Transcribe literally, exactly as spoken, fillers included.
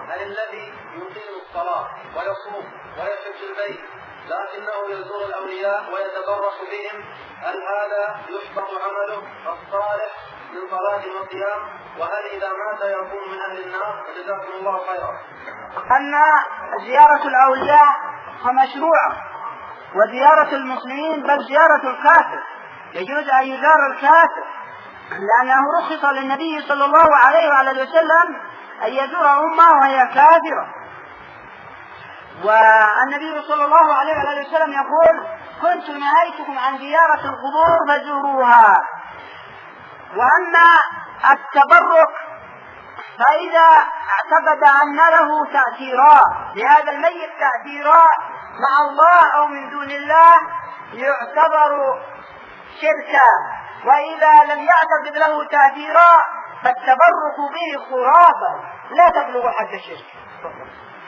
هل الذي يقيم الصلاة ويصوم ويحج البيت لكنه يزور الأولياء ويتبرك بهم، هل هذا يحبط عمله الصالح من صلاة وصيام؟ وهل إذا مات يكون من أهل النار؟ جزاكم الله خيرا. أن زيارة الأولياء مشروعة، وزيارة المسلمين بل زيارة الكافر يجوز أن يزار الكافر، لأنه رخص للنبي صلى الله عليه وعلى وسلم أن يزور أمه وهي كافرة. والنبي صلى الله عليه وعلى وسلم يقول: كنت نهيتكم عن زيارة القبور فزوروها. وأما التبرك فإذا اعتقد أن له تأثيرات لهذا الميت، تأثيرات مع الله أو من دون الله، يعتبر شركا. وإذا لم يعتقد له تأثيرات فالتبرك به خرافة لا تبلغ حد الشرك.